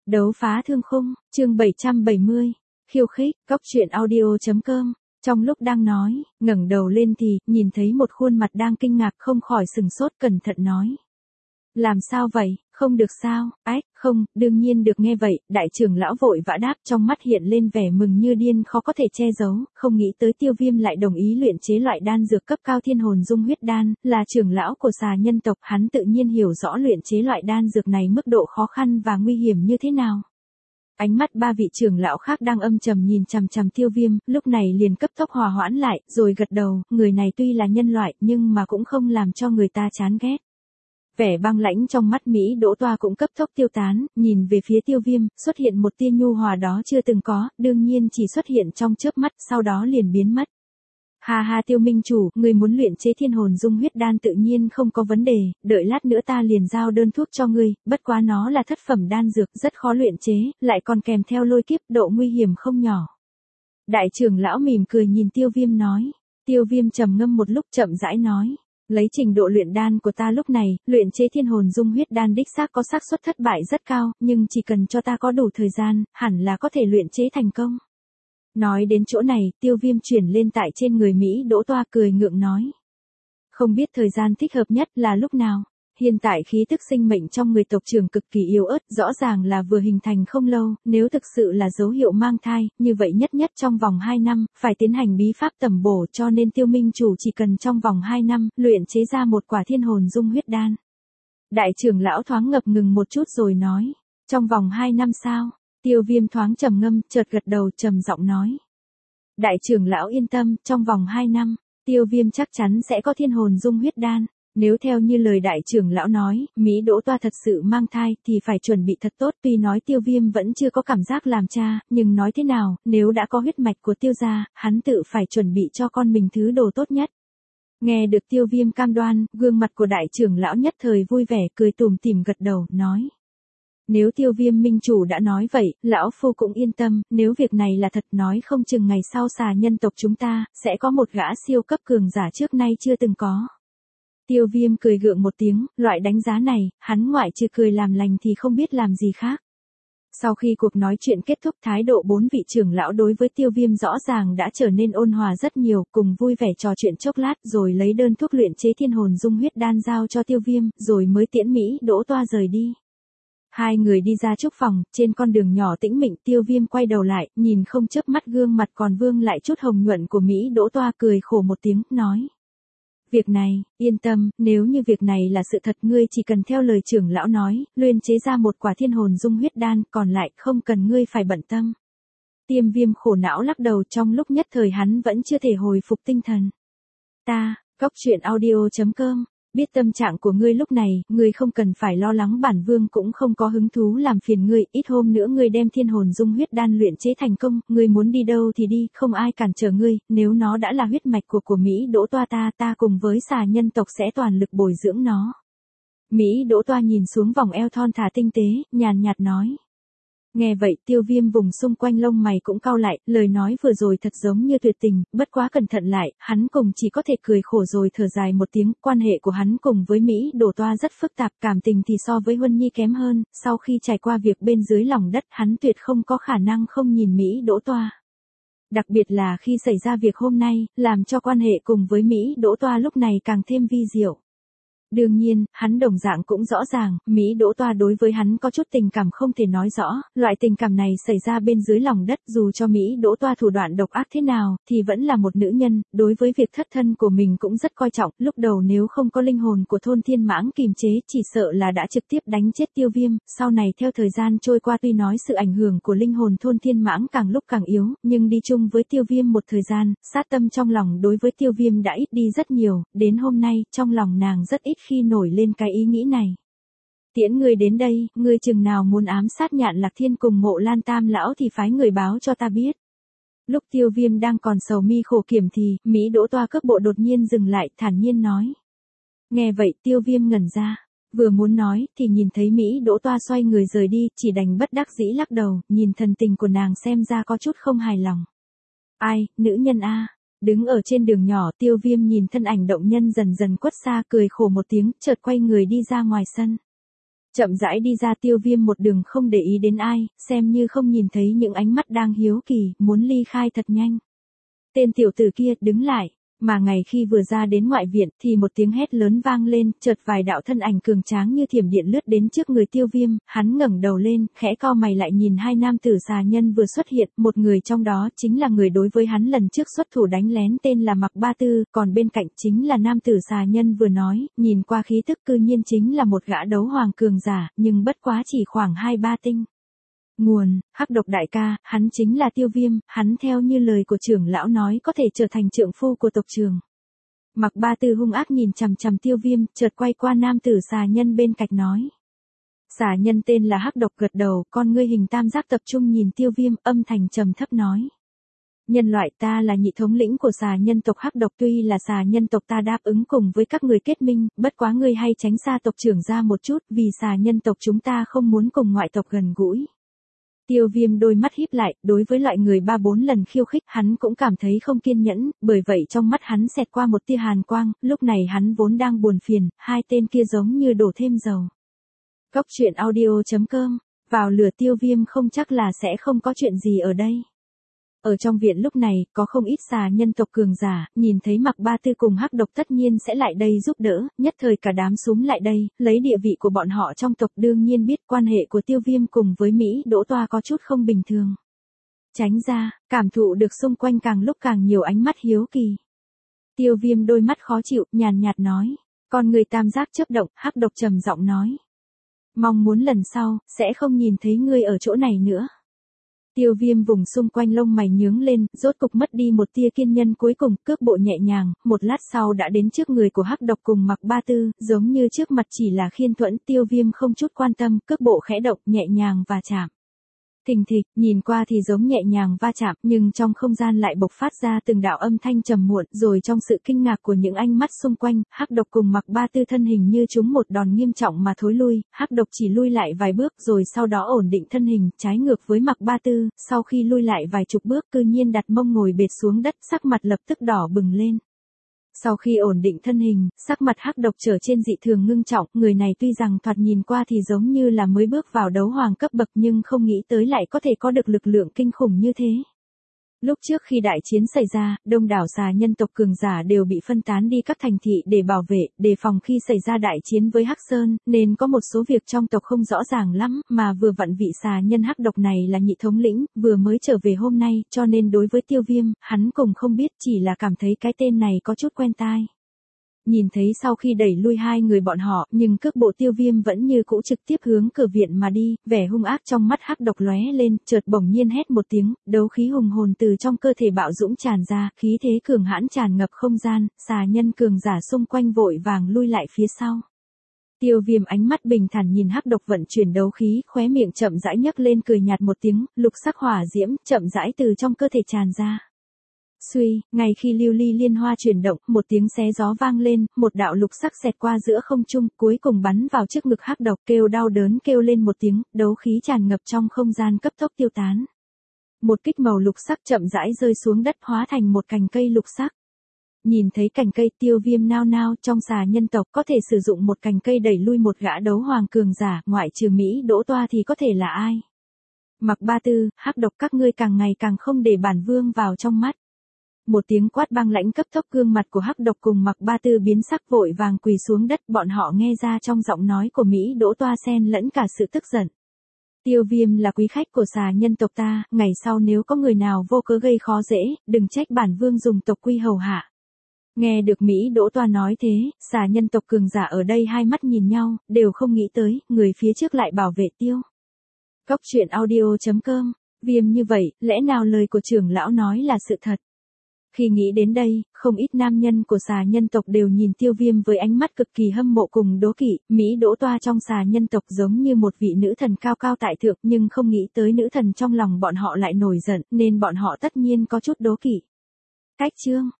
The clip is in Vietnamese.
Đấu phá thương khung, chương 770, khiêu khích, cóc truyện audio.com. Trong lúc đang nói, ngẩng đầu lên thì, nhìn thấy một khuôn mặt đang kinh ngạc không khỏi sừng sốt cẩn thận nói. Làm sao vậy, không được sao, ách, không, đương nhiên được. Nghe vậy, đại trưởng lão vội vã đáp, trong mắt hiện lên vẻ mừng như điên khó có thể che giấu, không nghĩ tới Tiêu Viêm lại đồng ý luyện chế loại đan dược cấp cao thiên hồn dung huyết đan, là trưởng lão của xà nhân tộc, hắn tự nhiên hiểu rõ luyện chế loại đan dược này mức độ khó khăn và nguy hiểm như thế nào. Ánh mắt ba vị trưởng lão khác đang âm trầm nhìn chằm chằm Tiêu Viêm, lúc này liền cấp tốc hòa hoãn lại, rồi gật đầu, người này tuy là nhân loại, nhưng mà cũng không làm cho người ta chán ghét. Vẻ băng lãnh trong mắt Mỹ Đỗ Toa cũng cấp tốc tiêu tán, nhìn về phía Tiêu Viêm, xuất hiện một tia nhu hòa đó chưa từng có, đương nhiên chỉ xuất hiện trong chớp mắt, sau đó liền biến mất. Ha ha, Tiêu minh chủ, người muốn luyện chế thiên hồn dung huyết đan tự nhiên không có vấn đề, đợi lát nữa ta liền giao đơn thuốc cho ngươi, bất quá nó là thất phẩm đan dược rất khó luyện chế, lại còn kèm theo lôi kiếp, độ nguy hiểm không nhỏ. Đại trưởng lão mỉm cười nhìn Tiêu Viêm nói. Tiêu Viêm trầm ngâm một lúc chậm rãi nói. Lấy trình độ luyện đan của ta lúc này, luyện chế thiên hồn dung huyết đan đích xác có xác suất thất bại rất cao, nhưng chỉ cần cho ta có đủ thời gian, hẳn là có thể luyện chế thành công. Nói đến chỗ này, Tiêu Viêm chuyển lên tại trên người Mỹ Đỗ Toa cười ngượng nói. Không biết thời gian thích hợp nhất là lúc nào? Hiện tại khí tức sinh mệnh trong người tộc trưởng cực kỳ yếu ớt, rõ ràng là vừa hình thành không lâu, nếu thực sự là dấu hiệu mang thai, như vậy nhất nhất trong vòng 2 năm, phải tiến hành bí pháp tẩm bổ, cho nên Tiêu minh chủ chỉ cần trong vòng 2 năm, luyện chế ra một quả thiên hồn dung huyết đan. Đại trưởng lão thoáng ngập ngừng một chút rồi nói, trong vòng 2 năm sao? Tiêu Viêm thoáng trầm ngâm, chợt gật đầu trầm giọng nói. Đại trưởng lão yên tâm, trong vòng 2 năm, Tiêu Viêm chắc chắn sẽ có thiên hồn dung huyết đan. Nếu theo như lời đại trưởng lão nói, Mỹ Đỗ Toa thật sự mang thai thì phải chuẩn bị thật tốt, tuy nói Tiêu Viêm vẫn chưa có cảm giác làm cha, nhưng nói thế nào, nếu đã có huyết mạch của Tiêu gia, hắn tự phải chuẩn bị cho con mình thứ đồ tốt nhất. Nghe được Tiêu Viêm cam đoan, gương mặt của đại trưởng lão nhất thời vui vẻ cười tủm tỉm gật đầu, nói. Nếu Tiêu Viêm minh chủ đã nói vậy, lão phu cũng yên tâm, nếu việc này là thật nói không chừng ngày sau xà nhân tộc chúng ta, sẽ có một gã siêu cấp cường giả trước nay chưa từng có. Tiêu Viêm cười gượng một tiếng, loại đánh giá này, hắn ngoại trừ cười làm lành thì không biết làm gì khác. Sau khi cuộc nói chuyện kết thúc, thái độ 4 vị trưởng lão đối với Tiêu Viêm rõ ràng đã trở nên ôn hòa rất nhiều, cùng vui vẻ trò chuyện chốc lát rồi lấy đơn thuốc luyện chế thiên hồn dung huyết đan giao cho Tiêu Viêm, rồi mới tiễn Mỹ Đỗ Toa rời đi. Hai người đi ra trúc phòng, trên con đường nhỏ tĩnh mịch, Tiêu Viêm quay đầu lại, nhìn không chớp mắt gương mặt còn vương lại chút hồng nhuận của Mỹ Đỗ Toa cười khổ một tiếng, nói. Việc này, yên tâm, nếu như việc này là sự thật ngươi chỉ cần theo lời trưởng lão nói, luyện chế ra một quả thiên hồn dung huyết đan, còn lại không cần ngươi phải bận tâm. Tiêu Viêm khổ não lắc đầu, trong lúc nhất thời hắn vẫn chưa thể hồi phục tinh thần. Cóc truyện audio.com. Biết tâm trạng của ngươi lúc này, ngươi không cần phải lo lắng, bản vương cũng không có hứng thú làm phiền ngươi, ít hôm nữa ngươi đem thiên hồn dung huyết đan luyện chế thành công, ngươi muốn đi đâu thì đi, không ai cản trở ngươi, nếu nó đã là huyết mạch của Mỹ Đỗ Toa ta cùng với xà nhân tộc sẽ toàn lực bồi dưỡng nó. Mỹ Đỗ Toa nhìn xuống vòng eo thon thả tinh tế, nhàn nhạt nói. Nghe vậy, Tiêu Viêm vùng xung quanh lông mày cũng cau lại, lời nói vừa rồi thật giống như tuyệt tình, bất quá cẩn thận lại, hắn cùng chỉ có thể cười khổ rồi thở dài một tiếng, quan hệ của hắn cùng với Mỹ Đỗ Toa rất phức tạp, cảm tình thì so với Huân Nhi kém hơn, sau khi trải qua việc bên dưới lòng đất, hắn tuyệt không có khả năng không nhìn Mỹ Đỗ Toa. Đặc biệt là khi xảy ra việc hôm nay, làm cho quan hệ cùng với Mỹ Đỗ Toa lúc này càng thêm vi diệu. Đương nhiên, hắn đồng dạng cũng rõ ràng, Mỹ Đỗ Toa đối với hắn có chút tình cảm không thể nói rõ, loại tình cảm này xảy ra bên dưới lòng đất, dù cho Mỹ Đỗ Toa thủ đoạn độc ác thế nào, thì vẫn là một nữ nhân, đối với việc thất thân của mình cũng rất coi trọng, lúc đầu nếu không có linh hồn của thôn thiên mãng kiềm chế, chỉ sợ là đã trực tiếp đánh chết Tiêu Viêm, sau này theo thời gian trôi qua tuy nói sự ảnh hưởng của linh hồn thôn thiên mãng càng lúc càng yếu, nhưng đi chung với Tiêu Viêm một thời gian, sát tâm trong lòng đối với Tiêu Viêm đã ít đi rất nhiều, đến hôm nay, trong lòng nàng rất ít khi nổi lên cái ý nghĩ này. Tiễn ngươi đến đây, ngươi chừng nào muốn ám sát Nhạn Lạc Thiên cùng Mộ Lan Tam lão thì phái người báo cho ta biết. Lúc Tiêu Viêm đang còn sầu mi khổ kiểm thì, Mỹ Đỗ Toa cước bộ đột nhiên dừng lại, thản nhiên nói. Nghe vậy, Tiêu Viêm ngẩn ra, vừa muốn nói thì nhìn thấy Mỹ Đỗ Toa xoay người rời đi, chỉ đành bất đắc dĩ lắc đầu, nhìn thần tình của nàng xem ra có chút không hài lòng. Ai, nữ nhân a. Đứng ở trên đường nhỏ, Tiêu Viêm nhìn thân ảnh động nhân dần dần khuất xa, cười khổ một tiếng, chợt quay người đi ra ngoài sân. Chậm rãi đi ra. Tiêu Viêm một đường không để ý đến ai, xem như không nhìn thấy những ánh mắt đang hiếu kỳ, muốn ly khai thật nhanh. Tên tiểu tử kia, đứng lại. Mà ngày khi vừa ra đến ngoại viện thì một tiếng hét lớn vang lên, chợt vài đạo thân ảnh cường tráng như thiểm điện lướt đến trước người Tiêu Viêm, hắn ngẩng đầu lên, khẽ cau mày lại nhìn hai nam tử xà nhân vừa xuất hiện, một người trong đó chính là người đối với hắn lần trước xuất thủ đánh lén tên là Mạc Ba Tư, còn bên cạnh chính là nam tử xà nhân vừa nói, nhìn qua khí tức cư nhiên chính là một gã đấu hoàng cường giả, nhưng bất quá chỉ khoảng 2-3 tinh. Nguồn, Hắc Độc đại ca, hắn chính là Tiêu Viêm, hắn theo như lời của trưởng lão nói có thể trở thành trượng phu của tộc trưởng. Mạc Ba Tư hung ác nhìn chằm chằm Tiêu Viêm, chợt quay qua nam tử xà nhân bên cạnh nói. Xà nhân tên là Hắc Độc gật đầu, con ngươi hình tam giác tập trung nhìn Tiêu Viêm, âm thanh trầm thấp nói. Nhân loại ta là nhị thống lĩnh của xà nhân tộc Hắc Độc, tuy là xà nhân tộc ta đáp ứng cùng với các người kết minh, bất quá ngươi hay tránh xa tộc trưởng ra một chút, vì xà nhân tộc chúng ta không muốn cùng ngoại tộc gần gũi. Tiêu Viêm đôi mắt híp lại, đối với loại người 3-4 lần khiêu khích hắn cũng cảm thấy không kiên nhẫn, bởi vậy trong mắt hắn xẹt qua một tia hàn quang, lúc này hắn vốn đang buồn phiền, hai tên kia giống như đổ thêm dầu. Cốc truyện audio.com, vào lửa. Tiêu Viêm không chắc là sẽ không có chuyện gì ở đây. Ở trong viện lúc này, có không ít xà nhân tộc cường giả, nhìn thấy Mạc Ba Tư cùng Hắc Độc tất nhiên sẽ lại đây giúp đỡ, nhất thời cả đám xúm lại đây, lấy địa vị của bọn họ trong tộc đương nhiên biết quan hệ của Tiêu Viêm cùng với Mỹ Đỗ Toa có chút không bình thường. Tránh ra, cảm thụ được xung quanh càng lúc càng nhiều ánh mắt hiếu kỳ. Tiêu Viêm đôi mắt khó chịu, nhàn nhạt nói, con người tam giác chớp động. Hắc Độc trầm giọng nói. Mong muốn lần sau, sẽ không nhìn thấy ngươi ở chỗ này nữa. Tiêu Viêm vùng xung quanh lông mày nhướng lên, rốt cục mất đi một tia kiên nhẫn cuối cùng, cước bộ nhẹ nhàng, một lát sau đã đến trước người của Hắc Độc cùng Mạc Ba Tư, giống như trước mặt chỉ là khiên thuẫn. Tiêu Viêm không chút quan tâm, cước bộ khẽ động, nhẹ nhàng và chạm. Thình thịch, nhìn qua thì giống nhẹ nhàng va chạm, nhưng trong không gian lại bộc phát ra từng đạo âm thanh trầm muộn, rồi trong sự kinh ngạc của những ánh mắt xung quanh, Hắc Độc cùng Mạc Ba Tư thân hình như trúng một đòn nghiêm trọng mà thối lui, Hắc Độc chỉ lui lại vài bước rồi sau đó ổn định thân hình, trái ngược với Mạc Ba Tư, sau khi lui lại vài chục bước cư nhiên đặt mông ngồi bệt xuống đất, sắc mặt lập tức đỏ bừng lên. Sau khi ổn định thân hình, sắc mặt Hắc Độc trở trên dị thường ngưng trọng, người này tuy rằng thoạt nhìn qua thì giống như là mới bước vào đấu hoàng cấp bậc nhưng không nghĩ tới lại có thể có được lực lượng kinh khủng như thế. Lúc trước khi đại chiến xảy ra, đông đảo xà nhân tộc cường giả đều bị phân tán đi các thành thị để bảo vệ, đề phòng khi xảy ra đại chiến với Hắc Sơn, nên có một số việc trong tộc không rõ ràng lắm, mà vừa vặn vị xà nhân Hắc Độc này là nhị thống lĩnh, vừa mới trở về hôm nay, cho nên đối với Tiêu Viêm, hắn cũng không biết, chỉ là cảm thấy cái tên này có chút quen tai. Nhìn thấy sau khi đẩy lui hai người bọn họ, nhưng cước bộ Tiêu Viêm vẫn như cũ trực tiếp hướng cửa viện mà đi, vẻ hung ác trong mắt Hắc Độc lóe lên, chợt bỗng nhiên hét một tiếng, đấu khí hùng hồn từ trong cơ thể bạo dũng tràn ra, khí thế cường hãn tràn ngập không gian, xà nhân cường giả xung quanh vội vàng lui lại phía sau. Tiêu Viêm ánh mắt bình thản nhìn Hắc Độc vận chuyển đấu khí, khóe miệng chậm rãi nhấc lên cười nhạt một tiếng, lục sắc hỏa diễm chậm rãi từ trong cơ thể tràn ra. Suy, ngay khi lưu ly liên hoa chuyển động, một tiếng xé gió vang lên, một đạo lục sắc xẹt qua giữa không trung, cuối cùng bắn vào trước ngực Hắc Độc, kêu đau đớn kêu lên một tiếng, đấu khí tràn ngập trong không gian cấp tốc tiêu tán. Một kích màu lục sắc chậm rãi rơi xuống đất hóa thành một cành cây lục sắc. Nhìn thấy cành cây, Tiêu Viêm nao nao, trong xà nhân tộc có thể sử dụng một cành cây đẩy lui một gã đấu hoàng cường giả, ngoại trừ Mỹ Đỗ Toa thì có thể là ai? Mạc Ba Tư, Hắc Độc, các ngươi càng ngày càng không để bản vương vào trong mắt. Một tiếng quát băng lãnh cấp tốc, gương mặt của Hắc Độc cùng Mạc Ba Tư biến sắc vội vàng quỳ xuống đất, bọn họ nghe ra trong giọng nói của Mỹ Đỗ Toa xen lẫn cả sự tức giận. Tiêu Viêm là quý khách của xà nhân tộc ta, ngày sau nếu có người nào vô cớ gây khó dễ, đừng trách bản vương dùng tộc quy hầu hạ. Nghe được Mỹ Đỗ Toa nói thế, xà nhân tộc cường giả ở đây hai mắt nhìn nhau, đều không nghĩ tới, người phía trước lại bảo vệ Tiêu. Cốc truyện audio.com, Viêm như vậy, lẽ nào lời của trưởng lão nói là sự thật? Khi nghĩ đến đây, không ít nam nhân của xà nhân tộc đều nhìn Tiêu Viêm với ánh mắt cực kỳ hâm mộ cùng đố kỵ, Mỹ Đỗ Toa trong xà nhân tộc giống như một vị nữ thần cao cao tại thượng nhưng không nghĩ tới nữ thần trong lòng bọn họ lại nổi giận nên bọn họ tất nhiên có chút đố kỵ. Cách chương